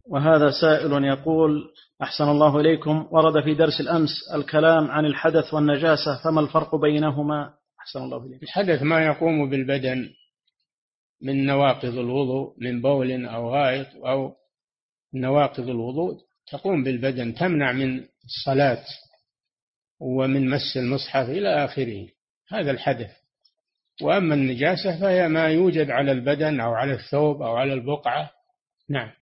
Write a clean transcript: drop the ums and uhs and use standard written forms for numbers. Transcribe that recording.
وهذا سائل يقول: أحسن الله إليكم، ورد في درس الأمس الكلام عن الحدث والنجاسة، فما الفرق بينهما؟ أحسن الله إليكم. الحدث ما يقوم بالبدن من نواقض الوضوء، من بول أو غائط أو نواقض الوضوء تقوم بالبدن، تمنع من الصلاة ومن مس المصحف إلى آخره، هذا الحدث. وأما النجاسة فهي ما يوجد على البدن أو على الثوب أو على البقعة. نعم.